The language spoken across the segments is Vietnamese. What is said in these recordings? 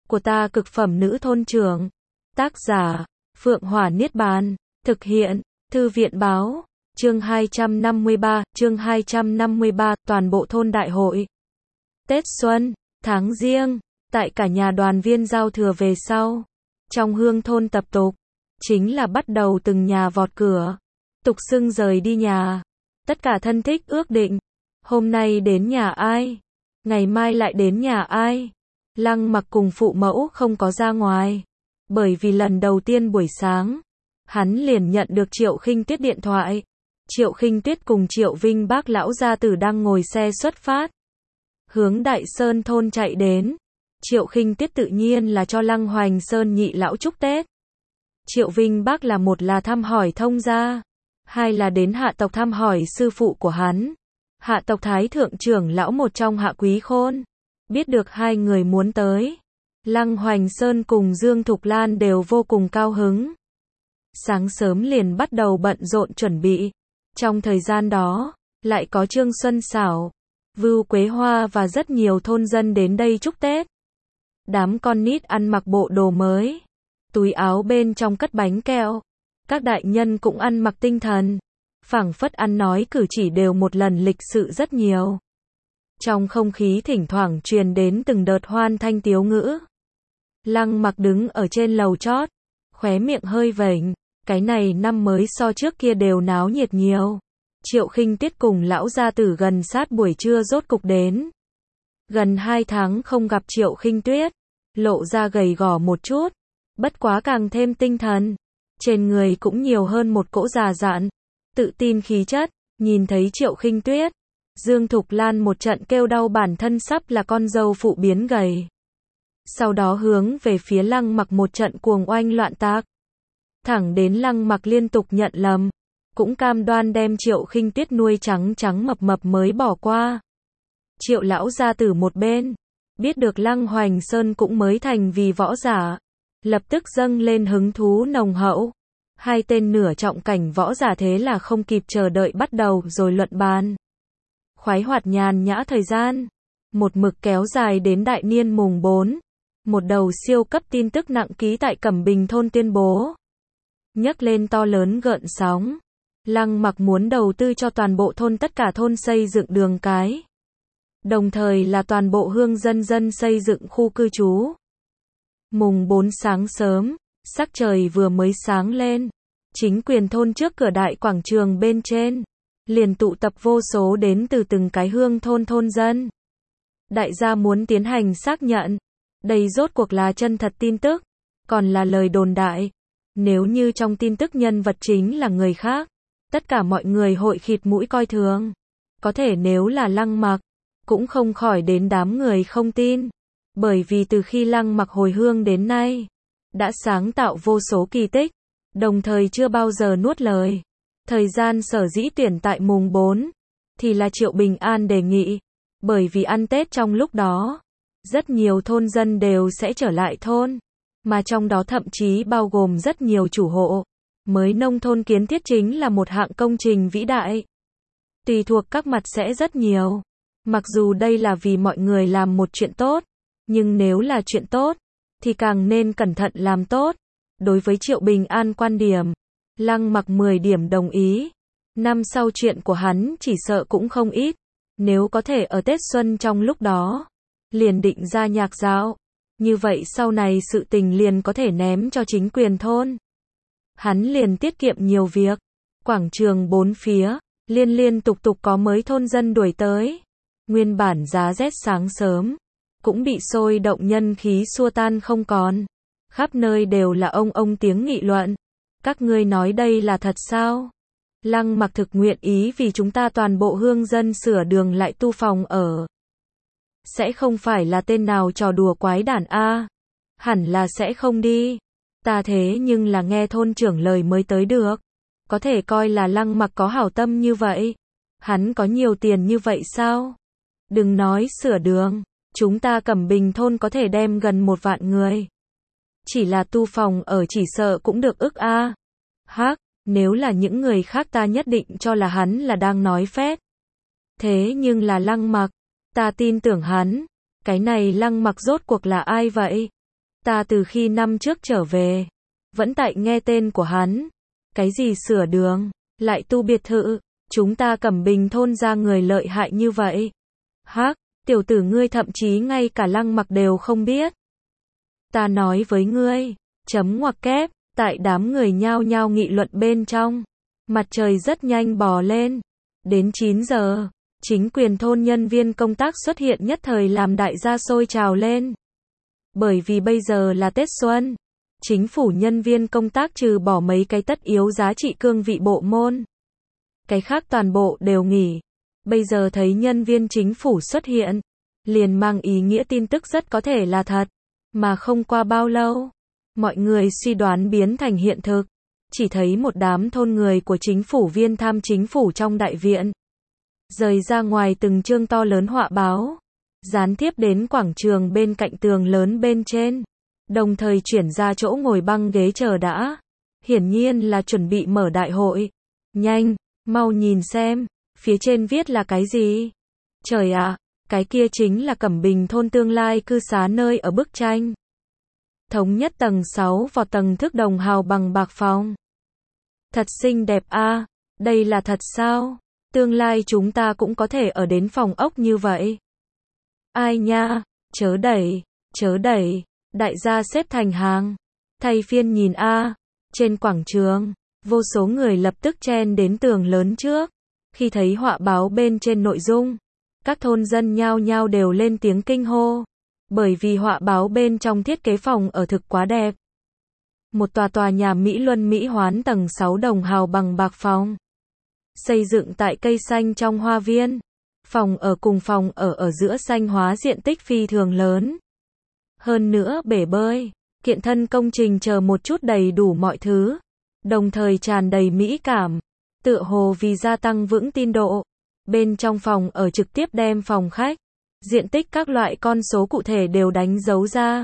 của ta cực phẩm nữ thôn trưởng. Tác giả, Phượng Hỏa Niết Bàn. Thực hiện, Thư viện Báo. Chương 253, toàn bộ thôn đại hội. Tết Xuân, tháng Giêng, tại cả nhà đoàn viên giao thừa về sau. Trong hương thôn tập tục, chính là bắt đầu từng nhà vọt cửa. Tục xưng rời đi nhà. Tất cả thân thích ước định. Hôm nay đến nhà ai? Ngày mai lại đến nhà ai? Lăng Mặc cùng phụ mẫu không có ra ngoài. Bởi vì lần đầu tiên buổi sáng, hắn liền nhận được Triệu Khinh Tuyết điện thoại. Triệu Khinh Tuyết cùng Triệu Vinh Bác lão gia tử đang ngồi xe xuất phát, hướng Đại Sơn thôn chạy đến. Triệu Khinh Tuyết tự nhiên là cho Lăng Hoành Sơn nhị lão chúc Tết. Triệu Vinh Bác một là thăm hỏi thông gia, hai là đến hạ tộc thăm hỏi sư phụ của hắn. Hạ tộc Thái thượng trưởng lão một trong Hạ Quý Khôn. Biết được hai người muốn tới, Lăng Hoành Sơn cùng Dương Thục Lan đều vô cùng cao hứng. Sáng sớm liền bắt đầu bận rộn chuẩn bị. Trong thời gian đó, lại có Trương Xuân Xảo, Vưu Quế Hoa và rất nhiều thôn dân đến đây chúc Tết. Đám con nít ăn mặc bộ đồ mới, túi áo bên trong cất bánh kẹo. Các đại nhân cũng ăn mặc tinh thần, phảng phất ăn nói cử chỉ đều một lần lịch sự rất nhiều. Trong không khí thỉnh thoảng truyền đến từng đợt hoan thanh tiếu ngữ. Lăng Mặc đứng ở trên lầu chót, khóe miệng hơi vểnh. Cái này năm mới so trước kia đều náo nhiệt nhiều. Triệu Khinh Tuyết cùng lão gia tử gần sát buổi trưa rốt cục đến. Gần 2 tháng không gặp Triệu Khinh Tuyết, lộ ra gầy gò một chút, bất quá càng thêm tinh thần. Trên người cũng nhiều hơn một cỗ già dặn, tự tin khí chất. Nhìn thấy Triệu Khinh Tuyết, Dương Thục Lan một trận kêu đau bản thân sắp là con dâu phụ biến gầy. Sau đó hướng về phía Lăng Mặc một trận cuồng oanh loạn tác. Thẳng đến Lăng Mặc liên tục nhận lầm, cũng cam đoan đem Triệu Khinh Tuyết nuôi trắng trắng mập mập mới bỏ qua. Triệu lão gia tử một bên, biết được Lăng Hoành Sơn cũng mới thành vì võ giả, lập tức dâng lên hứng thú nồng hậu. Hai tên nửa trọng cảnh võ giả thế là không kịp chờ đợi bắt đầu rồi luận bàn. Khoái hoạt nhàn nhã thời gian, một mực kéo dài đến đại niên mùng 4. Một đầu siêu cấp tin tức nặng ký tại Cẩm Bình thôn tuyên bố, nhấc lên to lớn gợn sóng. Lăng Mặc muốn đầu tư cho toàn bộ thôn tất cả thôn xây dựng đường cái, đồng thời là toàn bộ hương dân xây dựng khu cư trú. Mùng 4 sáng sớm, sắc trời vừa mới sáng lên, chính quyền thôn trước cửa đại quảng trường bên trên, liền tụ tập vô số đến từ từng cái hương thôn dân. Đại gia muốn tiến hành xác nhận, đây rốt cuộc là chân thật tin tức, còn là lời đồn đại. Nếu như trong tin tức nhân vật chính là người khác, tất cả mọi người hội khịt mũi coi thường. Có thể nếu là Lăng Mặc, cũng không khỏi đến đám người không tin. Bởi vì từ khi Lăng Mặc hồi hương đến nay, đã sáng tạo vô số kỳ tích, đồng thời chưa bao giờ nuốt lời. Thời gian sở dĩ tuyển tại mùng 4, thì là Triệu Bình An đề nghị. Bởi vì ăn Tết trong lúc đó, rất nhiều thôn dân đều sẽ trở lại thôn. Mà trong đó thậm chí bao gồm rất nhiều chủ hộ. Mới nông thôn kiến thiết chính là một hạng công trình vĩ đại. Tùy thuộc các mặt sẽ rất nhiều. Mặc dù đây là vì mọi người làm một chuyện tốt, nhưng nếu là chuyện tốt, thì càng nên cẩn thận làm tốt. Đối với Triệu Bình An quan điểm, Lăng Mặc 10 điểm đồng ý. Năm sau chuyện của hắn chỉ sợ cũng không ít. Nếu có thể ở Tết Xuân trong lúc đó, liền định ra nhạc dạo. Như vậy sau này sự tình liền có thể ném cho chính quyền thôn. Hắn liền tiết kiệm nhiều việc. Quảng trường bốn phía, liên tục có mới thôn dân đuổi tới. Nguyên bản giá rét sáng sớm, cũng bị sôi động nhân khí xua tan không còn. Khắp nơi đều là ông tiếng nghị luận. Các ngươi nói đây là thật sao? Lăng Mặc thực nguyện ý vì chúng ta toàn bộ hương dân sửa đường lại tu phòng ở. Sẽ không phải là tên nào trò đùa quái đản a? Hẳn là sẽ không đi. Ta thế nhưng là nghe thôn trưởng lời mới tới được. Có thể coi là Lăng Mặc có hảo tâm như vậy. Hắn có nhiều tiền như vậy sao? Đừng nói sửa đường, chúng ta Cẩm Bình thôn có thể đem gần 1 vạn người. Chỉ là tu phòng ở chỉ sợ cũng được ức a. Hắc, nếu là những người khác ta nhất định cho là hắn là đang nói phét. Thế nhưng là Lăng Mặc, ta tin tưởng hắn. Cái này Lăng Mặc rốt cuộc là ai vậy? Ta từ khi năm trước trở về, vẫn tại nghe tên của hắn. Cái gì sửa đường, lại tu biệt thự, chúng ta Cẩm Bình thôn ra người lợi hại như vậy. Hắc, tiểu tử ngươi thậm chí ngay cả Lăng Mặc đều không biết. Ta nói với ngươi, chấm ngoặc kép, tại đám người nhao nhao nghị luận bên trong. Mặt trời rất nhanh bò lên. Đến 9 giờ, chính quyền thôn nhân viên công tác xuất hiện nhất thời làm đại gia sôi trào lên. Bởi vì bây giờ là Tết Xuân, chính phủ nhân viên công tác trừ bỏ mấy cái tất yếu giá trị cương vị bộ môn. Cái khác toàn bộ đều nghỉ. Bây giờ thấy nhân viên chính phủ xuất hiện, liền mang ý nghĩa tin tức rất có thể là thật. Mà không qua bao lâu, mọi người suy đoán biến thành hiện thực. Chỉ thấy một đám thôn người của chính phủ viên thăm chính phủ trong đại viện. Rời ra ngoài từng chương to lớn họa báo, dán tiếp đến quảng trường bên cạnh tường lớn bên trên. Đồng thời chuyển ra chỗ ngồi băng ghế chờ đã. Hiển nhiên là chuẩn bị mở đại hội. Nhanh, mau nhìn xem, phía trên viết là cái gì? Trời ạ, cái kia chính là Cẩm Bình thôn tương lai cư xá nơi ở bức tranh. Thống nhất tầng 6 vào tầng thức đồng hào bằng bạc phòng. Thật xinh đẹp a, đây là thật sao? Tương lai chúng ta cũng có thể ở đến phòng ốc như vậy. Ai nha, chớ đẩy, đại gia xếp thành hàng. Thay phiên nhìn a, trên quảng trường, vô số người lập tức chen đến tường lớn trước. Khi thấy họa báo bên trên nội dung, các thôn dân nhao nhao đều lên tiếng kinh hô. Bởi vì họa báo bên trong thiết kế phòng ở thực quá đẹp. Một tòa nhà Mỹ Luân Mỹ Hoán tầng 6 đồng hào bằng bạc phòng. Xây dựng tại cây xanh trong hoa viên. Phòng ở cùng phòng ở giữa xanh hóa diện tích phi thường lớn. Hơn nữa bể bơi, kiện thân công trình chờ một chút đầy đủ mọi thứ. Đồng thời tràn đầy mỹ cảm. Tựa hồ vì gia tăng vững tin độ. Bên trong phòng ở trực tiếp đem phòng khách, diện tích các loại con số cụ thể đều đánh dấu ra.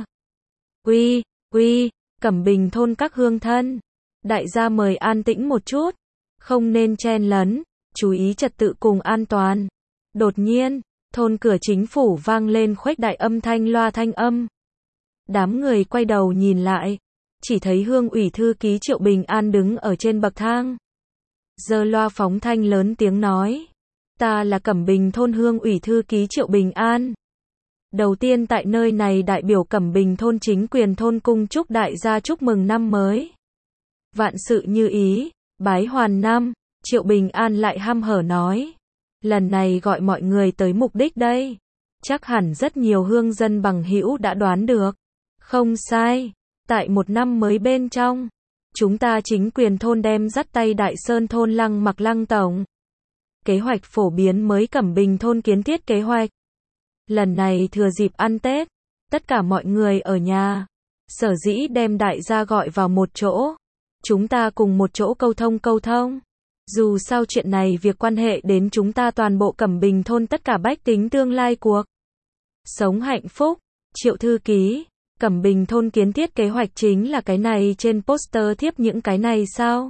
Uy, Cẩm Bình thôn các hương thân. Đại gia mời an tĩnh một chút. Không nên chen lấn, chú ý trật tự cùng an toàn. Đột nhiên, thôn cửa chính phủ vang lên khuếch đại âm thanh loa thanh âm. Đám người quay đầu nhìn lại, chỉ thấy Hương ủy thư ký Triệu Bình An đứng ở trên bậc thang. Giơ loa phóng thanh lớn tiếng nói. Ta là Cẩm Bình thôn Hương ủy thư ký Triệu Bình An. Đầu tiên tại nơi này đại biểu Cẩm Bình thôn chính quyền thôn cung chúc đại gia chúc mừng năm mới. Vạn sự như ý, bái hoàn năm, Triệu Bình An lại hăm hở nói. Lần này gọi mọi người tới mục đích đây. Chắc hẳn rất nhiều hương dân bằng hữu đã đoán được. Không sai, tại một năm mới bên trong, chúng ta chính quyền thôn đem dắt tay Đại Sơn thôn Lăng Mặc Lăng tổng. Kế hoạch phổ biến mới Cẩm Bình thôn kiến thiết kế hoạch. Lần này thừa dịp ăn Tết, tất cả mọi người ở nhà. Sở dĩ đem đại gia gọi vào một chỗ. Chúng ta cùng một chỗ câu thông. Dù sao chuyện này việc quan hệ đến chúng ta toàn bộ Cẩm Bình thôn tất cả bách tính tương lai cuộc sống hạnh phúc. Triệu thư ký, Cẩm Bình thôn kiến thiết kế hoạch chính là cái này trên poster thiếp những cái này sao?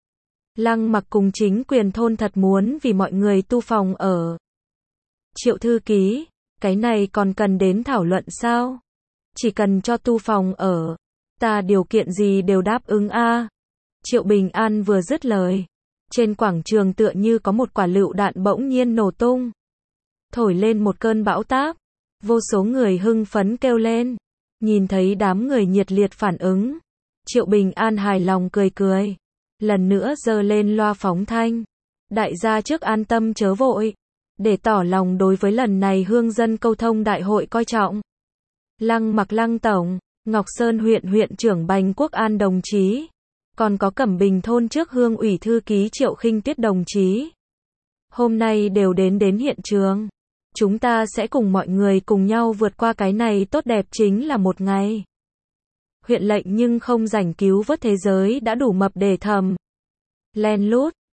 Lăng Mặc cùng chính quyền thôn thật muốn vì mọi người tu phòng ở. Triệu thư ký, cái này còn cần đến thảo luận sao? Chỉ cần cho tu phòng ở, ta điều kiện gì đều đáp ứng a. Triệu Bình An vừa dứt lời, trên quảng trường tựa như có một quả lựu đạn bỗng nhiên nổ tung, thổi lên một cơn bão táp. Vô số người hưng phấn kêu lên. Nhìn thấy đám người nhiệt liệt phản ứng, Triệu Bình An hài lòng cười. Lần nữa giơ lên loa phóng thanh. Đại gia trước an tâm chớ vội. Để tỏ lòng đối với lần này hương dân câu thông đại hội coi trọng. Lăng Mặc Lăng tổng, Ngọc Sơn huyện trưởng Bành Quốc An đồng chí. Còn có Cẩm Bình thôn trước Hương ủy thư ký Triệu Khinh Tuyết đồng chí. Hôm nay đều đến hiện trường. Chúng ta sẽ cùng mọi người cùng nhau vượt qua cái này tốt đẹp chính là một ngày. Huyện lệnh nhưng không rảnh cứu vớt thế giới đã đủ mập để thầm. Len lút,